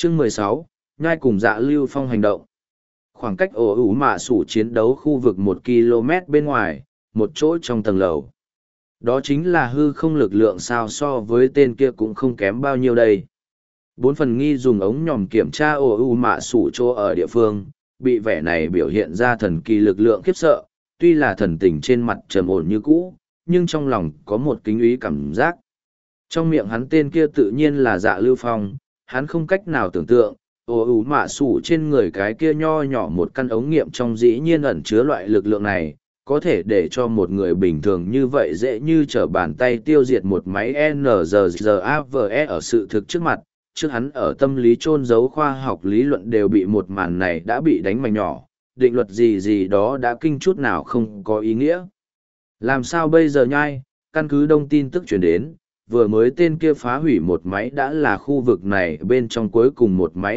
Chương 16, nhai cùng Dạ Lưu Phong hành động. Khoảng cách ổ ủ mạ sủ chiến đấu khu vực 1 km bên ngoài, một chỗ trong tầng lầu. Đó chính là hư không lực lượng sao so với tên kia cũng không kém bao nhiêu đây. 4 phần nghi dùng ống nhòm kiểm tra ổ ủ mạ sủ chỗ ở địa phương, bị vẻ này biểu hiện ra thần kỳ lực lượng khiếp sợ, tuy là thần tình trên mặt trầm ổn như cũ, nhưng trong lòng có một kính ý cảm giác. Trong miệng hắn tên kia tự nhiên là Dạ Lưu Phong, hắn không cách nào tưởng tượng, ồ ủ mạ sủ trên người cái kia nho nhỏ một căn ống nghiệm trong dĩ nhiên ẩn chứa loại lực lượng này, có thể để cho một người bình thường như vậy dễ như trở bàn tay tiêu diệt một máy NZZAVE ở sự thực trước mặt. Trước hắn ở tâm lý chôn giấu khoa học lý luận đều bị một màn này đã bị đánh mảnh nhỏ, định luật gì gì đó đã kinh chút nào không có ý nghĩa. Làm sao bây giờ nhai, căn cứ đông tin tức chuyển đến, vừa mới tên kia phá hủy một máy đã là khu vực này bên trong cuối cùng một máy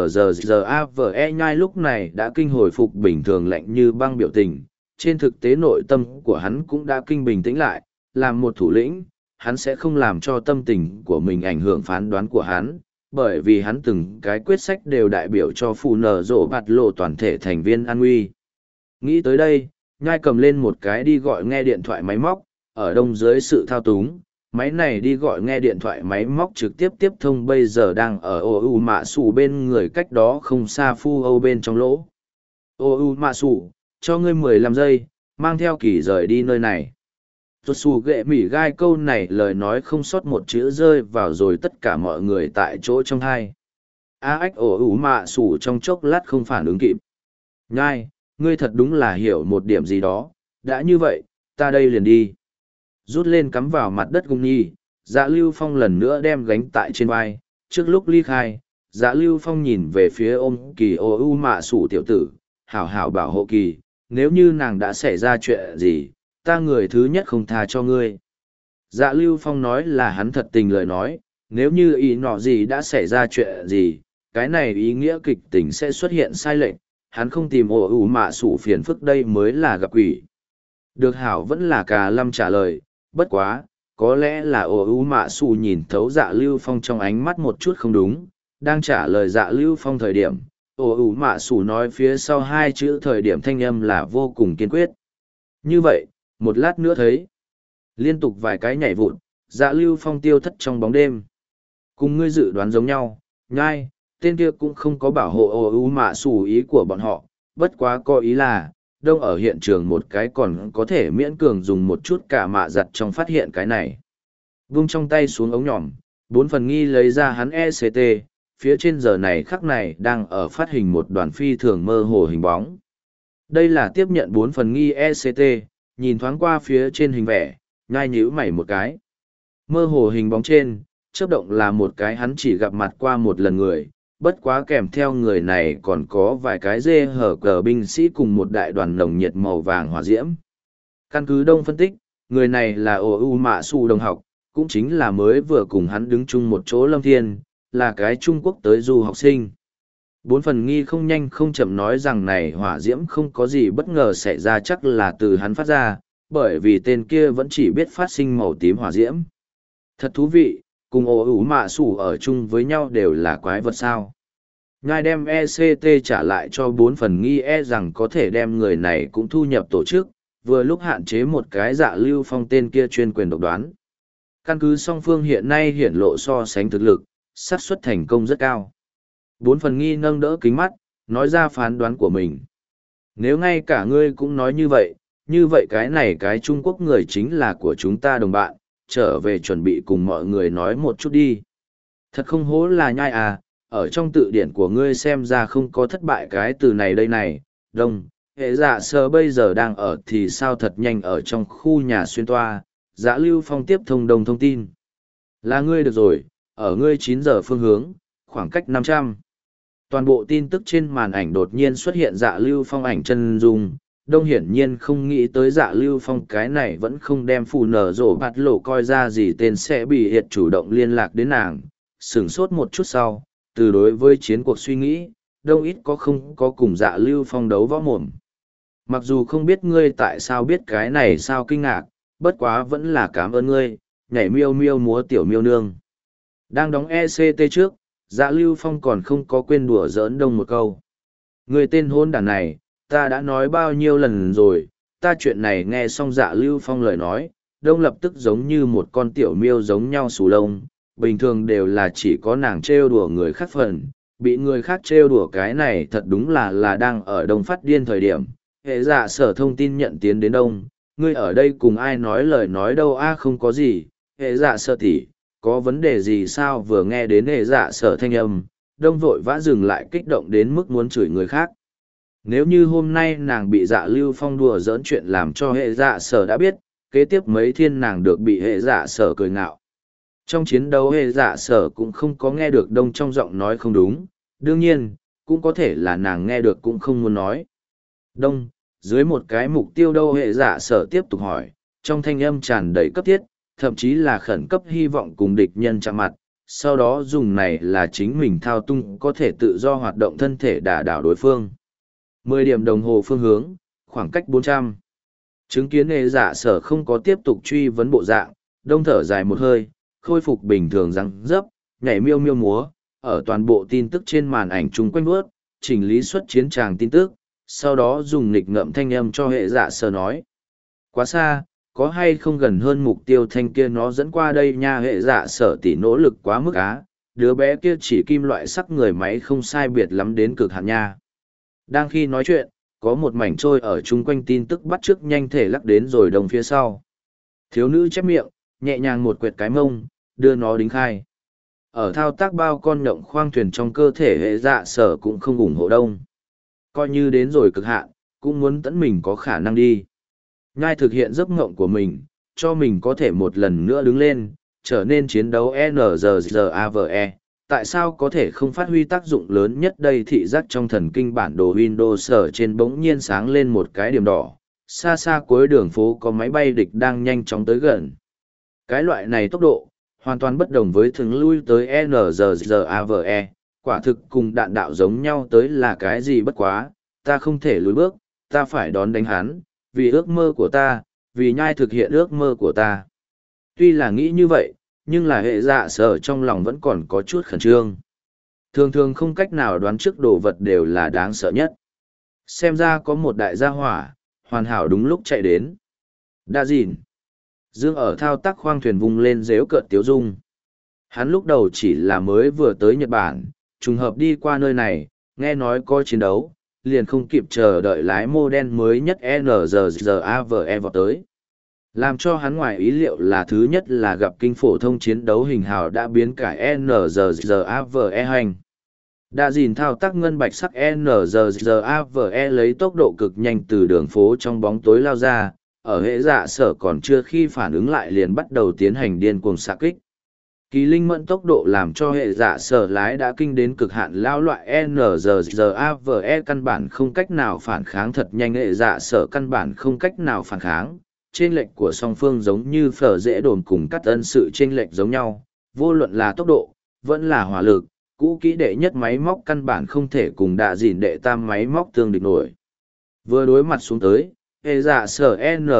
NZZAVE nhai lúc này đã kinh hồi phục bình thường lạnh như băng biểu tình. Trên thực tế nội tâm của hắn cũng đã kinh bình tĩnh lại, làm một thủ lĩnh, hắn sẽ không làm cho tâm tình của mình ảnh hưởng phán đoán của hắn, bởi vì hắn từng cái quyết sách đều đại biểu cho phù nở rộ bạt lộ toàn thể thành viên an nguy. Nghĩ tới đây, nhai cầm lên một cái đi gọi nghe điện thoại máy móc, ở đông dưới sự thao túng, máy này đi gọi nghe điện thoại máy móc trực tiếp tiếp thông bây giờ đang ở ô u mạ sủ bên người cách đó không xa phu âu bên trong lỗ. Ô u mạ sủ, cho ngươi 15 giây, mang theo kỳ rời đi nơi này. Tuột xù ghệ mỉ gai câu này lời nói không sót một chữ rơi vào rồi tất cả mọi người tại chỗ trong hai. A ách ổ ủ mạ sủ trong chốc lát không phản ứng kịp. Nhai, ngươi thật đúng là hiểu một điểm gì đó, đã như vậy, ta đây liền đi. Rút lên cắm vào mặt đất gung nhi, Dạ Lưu Phong lần nữa đem gánh tại trên vai. Trước lúc ly khai, Dạ Lưu Phong nhìn về phía ôm kỳ ô u mạ sủ tiểu tử, hảo hảo bảo hộ kỳ, nếu như nàng đã xảy ra chuyện gì, ta người thứ nhất không tha cho ngươi. Dạ Lưu Phong nói là hắn thật tình lời nói, nếu như ý nọ gì đã xảy ra chuyện gì, cái này ý nghĩa kịch tình sẽ xuất hiện sai lệch, hắn không tìm ổ ủ mạ sủ phiền phức đây mới là gặp quỷ. Được hảo vẫn là Cà Lâm trả lời, bất quá, có lẽ là ổ ủ mạ sủ nhìn thấu Dạ Lưu Phong trong ánh mắt một chút không đúng, đang trả lời Dạ Lưu Phong thời điểm, ổ ủ mạ sủ nói phía sau hai chữ thời điểm thanh âm là vô cùng kiên quyết. Như vậy, một lát nữa thấy, liên tục vài cái nhảy vụt, Dạ Lưu Phong tiêu thất trong bóng đêm. Cùng ngươi dự đoán giống nhau, nhai, tên kia cũng không có bảo hộ ổ ủ mạ sủ ý của bọn họ, bất quá có ý là, đông ở hiện trường một cái còn có thể miễn cường dùng một chút cả mạ giặt trong phát hiện cái này. Vung trong tay xuống ống nhỏm, 4 phần nghi lấy ra hắn ECT, phía trên giờ này khắc này đang ở phát hình một đoàn phi thường mơ hồ hình bóng. Đây là tiếp nhận 4 phần nghi ECT, nhìn thoáng qua phía trên hình vẽ, nhai nhíu mày một cái. Mơ hồ hình bóng trên, chớp động là một cái hắn chỉ gặp mặt qua một lần người, bất quá kèm theo người này còn có vài cái dê hở cờ binh sĩ cùng một đại đoàn nồng nhiệt màu vàng hỏa diễm. Căn cứ đông phân tích, người này là ổ u mạ su đồng học, cũng chính là mới vừa cùng hắn đứng chung một chỗ Lâm Thiên, là cái Trung Quốc tới du học sinh. 4 phần nghi không nhanh không chậm nói rằng này hỏa diễm không có gì bất ngờ xảy ra chắc là từ hắn phát ra, bởi vì tên kia vẫn chỉ biết phát sinh màu tím hỏa diễm. Thật thú vị, cùng ổ ủ mạ sủ ở chung với nhau đều là quái vật sao. Ngài đem ECT trả lại cho 4 phần nghi rằng có thể đem người này cũng thu nhập tổ chức, vừa lúc hạn chế một cái Dạ Lưu Phong tên kia chuyên quyền độc đoán. Căn cứ song phương hiện nay hiển lộ so sánh thực lực, xác suất thành công rất cao. 4 phần nghi nâng đỡ kính mắt, nói ra phán đoán của mình. Nếu ngay cả ngươi cũng nói như vậy cái này cái Trung Quốc người chính là của chúng ta đồng bạn, trở về chuẩn bị cùng mọi người nói một chút đi. Thật không hố là nhai à, ở trong tự điển của ngươi xem ra không có thất bại cái từ này đây này, đông, hệ dạ sơ bây giờ đang ở thì sao thật nhanh ở trong khu nhà xuyên toa, Dạ Lưu Phong tiếp thông đồng thông tin. Là ngươi được rồi, ở ngươi 9 giờ phương hướng, khoảng cách 500. Toàn bộ tin tức trên màn ảnh đột nhiên xuất hiện Dạ Lưu Phong ảnh chân dung, đông hiển nhiên không nghĩ tới Dạ Lưu Phong cái này vẫn không đem phù nở rổ bạt lộ coi ra gì tên sẽ bị hiệt chủ động liên lạc đến nàng, sửng sốt một chút sau, từ đối với chiến cuộc suy nghĩ, đông ít có không có cùng Dạ Lưu Phong đấu võ mồm. Mặc dù không biết ngươi tại sao biết cái này sao kinh ngạc, bất quá vẫn là cảm ơn ngươi, nhảy miêu miêu múa tiểu miêu nương. Đang đóng ECT trước, Dạ Lưu Phong còn không có quên đùa giỡn Đông một câu. Người tên hôn đàn này, ta đã nói bao nhiêu lần rồi, ta chuyện này nghe xong Dạ Lưu Phong lời nói, Đông lập tức giống như một con tiểu miêu giống nhau xù lông, bình thường đều là chỉ có nàng trêu đùa người khác phần, bị người khác trêu đùa cái này thật đúng là đang ở Đông phát điên thời điểm. Hệ dạ sở thông tin nhận tiến đến Đông, ngươi ở đây cùng ai nói lời nói đâu a không có gì, hệ dạ sở tỷ, có vấn đề gì sao vừa nghe đến hệ dạ sở thanh âm, Đông vội vã dừng lại kích động đến mức muốn chửi người khác. Nếu như hôm nay nàng bị Dạ Lưu Phong đùa giỡn chuyện làm cho hệ dạ sở đã biết, kế tiếp mấy thiên nàng được bị hệ dạ sở cười ngạo. Trong chiến đấu hệ dạ sở cũng không có nghe được Đông trong giọng nói không đúng, đương nhiên, cũng có thể là nàng nghe được cũng không muốn nói. Đông, dưới một cái mục tiêu đâu hệ dạ sở tiếp tục hỏi, trong thanh âm tràn đầy cấp thiết, thậm chí là khẩn cấp hy vọng cùng địch nhân chạm mặt, sau đó dùng này là chính mình thao tung có thể tự do hoạt động thân thể đả đảo đối phương. 10 điểm đồng hồ phương hướng, khoảng cách 400. Chứng kiến hệ dạ sở không có tiếp tục truy vấn bộ dạng, Đông thở dài một hơi, khôi phục bình thường răng dấp, nhảy miêu miêu múa, ở toàn bộ tin tức trên màn ảnh chung quanh bước, chỉnh lý xuất chiến tràng tin tức, sau đó dùng nghịch ngợm thanh âm cho hệ dạ sở nói. Quá xa, có hay không gần hơn mục tiêu thanh kia nó dẫn qua đây nha hệ dạ sở tỷ nỗ lực quá mức á, đứa bé kia chỉ kim loại sắc người máy không sai biệt lắm đến cực hạn nha. Đang khi nói chuyện, có một mảnh trôi ở chung quanh tin tức bắt chước nhanh thể lắc đến rồi Đông phía sau. Thiếu nữ chép miệng, nhẹ nhàng một quẹt cái mông, đưa nó đính khai. Ở thao tác bao con nhộng khoang thuyền trong cơ thể hệ dạ sở cũng không ủng hộ Đông. Coi như đến rồi cực hạn, cũng muốn tẫn mình có khả năng đi. Nhai thực hiện giấc mộng của mình, cho mình có thể một lần nữa đứng lên, trở nên chiến đấu NZZAVE. Tại sao có thể không phát huy tác dụng lớn nhất đây thị giác trong thần kinh bản đồ Windows sở trên bỗng nhiên sáng lên một cái điểm đỏ. Xa xa cuối đường phố có máy bay địch đang nhanh chóng tới gần. Cái loại này tốc độ, hoàn toàn bất đồng với thường lui tới NZZAVE. Quả thực cùng đạn đạo giống nhau tới là cái gì bất quá, ta không thể lùi bước, ta phải đón đánh hắn, vì ước mơ của ta, vì nhai thực hiện ước mơ của ta. Tuy là nghĩ như vậy, nhưng là hệ dạ sở trong lòng vẫn còn có chút khẩn trương. Thường thường không cách nào đoán trước đồ vật đều là đáng sợ nhất. Xem ra có một đại gia hỏa, hoàn hảo đúng lúc chạy đến. Đa dìn. Dương ở thao tác khoang thuyền vung lên dếu cợt tiếu dung. Hắn lúc đầu chỉ là mới vừa tới Nhật Bản, trùng hợp đi qua nơi này, nghe nói có chiến đấu, liền không kịp chờ đợi lái mô đen mới nhất NZZAVE vào tới. Làm cho hắn ngoài ý liệu là thứ nhất là gặp kinh phổ thông chiến đấu hình hào đã biến cải NZZAVE hành. Đã dìn thao tác ngân bạch sắc NZZAVE lấy tốc độ cực nhanh từ đường phố trong bóng tối lao ra, ở hệ dạ sở còn chưa khi phản ứng lại liền bắt đầu tiến hành điên cuồng xạ kích. Kỳ linh mẫn tốc độ làm cho hệ dạ sở lái đã kinh đến cực hạn lao loại NZZAVE căn bản không cách nào phản kháng thật nhanh hệ dạ sở căn bản không cách nào phản kháng. Chênh lệch của song phương giống như phở dễ đồn cùng cắt ân sự chênh lệch giống nhau, vô luận là tốc độ, vẫn là hỏa lực, cũ kỹ đệ nhất máy móc căn bản không thể cùng đạ dìn đệ tam máy móc tương địch nổi. Vừa đối mặt xuống tới, hệ dạ sở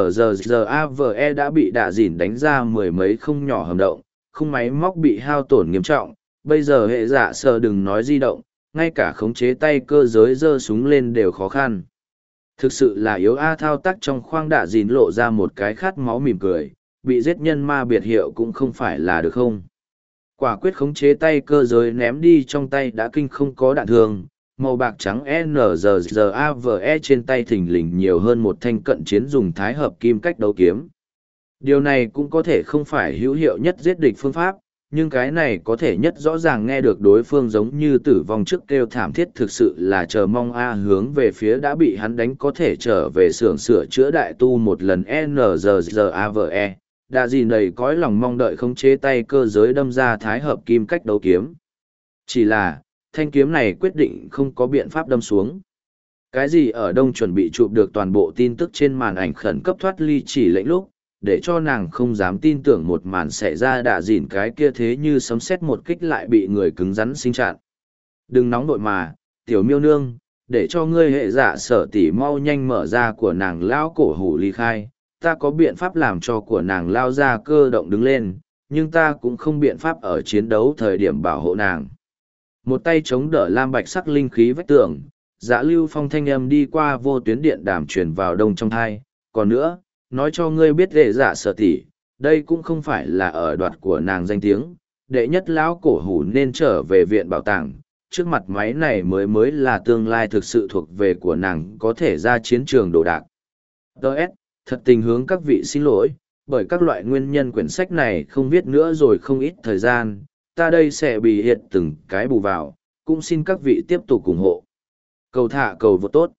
NZZAVE đã bị đạ dìn đánh ra mười mấy không nhỏ hầm động, khung máy móc bị hao tổn nghiêm trọng, bây giờ hệ dạ sở đừng nói di động, ngay cả khống chế tay cơ giới giơ súng lên đều khó khăn. Thực sự là yếu thao tác trong khoang đạ dìn lộ ra một cái khát máu mỉm cười, bị giết nhân ma biệt hiệu cũng không phải là được không. Quả quyết khống chế tay cơ giới ném đi trong tay đã kinh không có đạn thường, màu bạc trắng NZZAVE trên tay thình lình nhiều hơn một thanh cận chiến dùng thái hợp kim cách đấu kiếm. Điều này cũng có thể không phải hữu hiệu nhất giết địch phương pháp, nhưng cái này có thể nhất rõ ràng nghe được đối phương giống như tử vong trước kêu thảm thiết thực sự là chờ mong hướng về phía đã bị hắn đánh có thể trở về xưởng sửa chữa đại tu một lần NZZAVE. Đã gì nầy cõi lòng mong đợi khống chế tay cơ giới đâm ra thái hợp kim cách đấu kiếm. Chỉ là, thanh kiếm này quyết định không có biện pháp đâm xuống. Cái gì ở đông chuẩn bị chụp được toàn bộ tin tức trên màn ảnh khẩn cấp thoát ly chỉ lệnh lúc, để cho nàng không dám tin tưởng một màn xảy ra đạ dỉn cái kia thế như sấm sét một kích lại bị người cứng rắn sinh chặn. Đừng nóng nội mà, tiểu miêu nương, để cho ngươi hệ dạ sở tỷ mau nhanh mở ra của nàng lao cổ hủ ly khai, ta có biện pháp làm cho của nàng lao ra cơ động đứng lên, nhưng ta cũng không biện pháp ở chiến đấu thời điểm bảo hộ nàng. Một tay chống đỡ lam bạch sắc linh khí vách tường, Dạ Lưu Phong thanh âm đi qua vô tuyến điện đàm truyền vào đông trong thai. Còn nữa, nói cho ngươi biết đệ dạ sở tỷ, đây cũng không phải là ở đoạt của nàng danh tiếng, đệ nhất lão cổ hủ nên trở về viện bảo tàng, trước mặt máy này mới là tương lai thực sự thuộc về của nàng có thể ra chiến trường đồ đạc. Đợt, thật tình hướng các vị xin lỗi, bởi các loại nguyên nhân quyển sách này không viết nữa rồi không ít thời gian, ta đây sẽ bị hiện từng cái bù vào, cũng xin các vị tiếp tục ủng hộ. Cầu thả cầu vô tốt.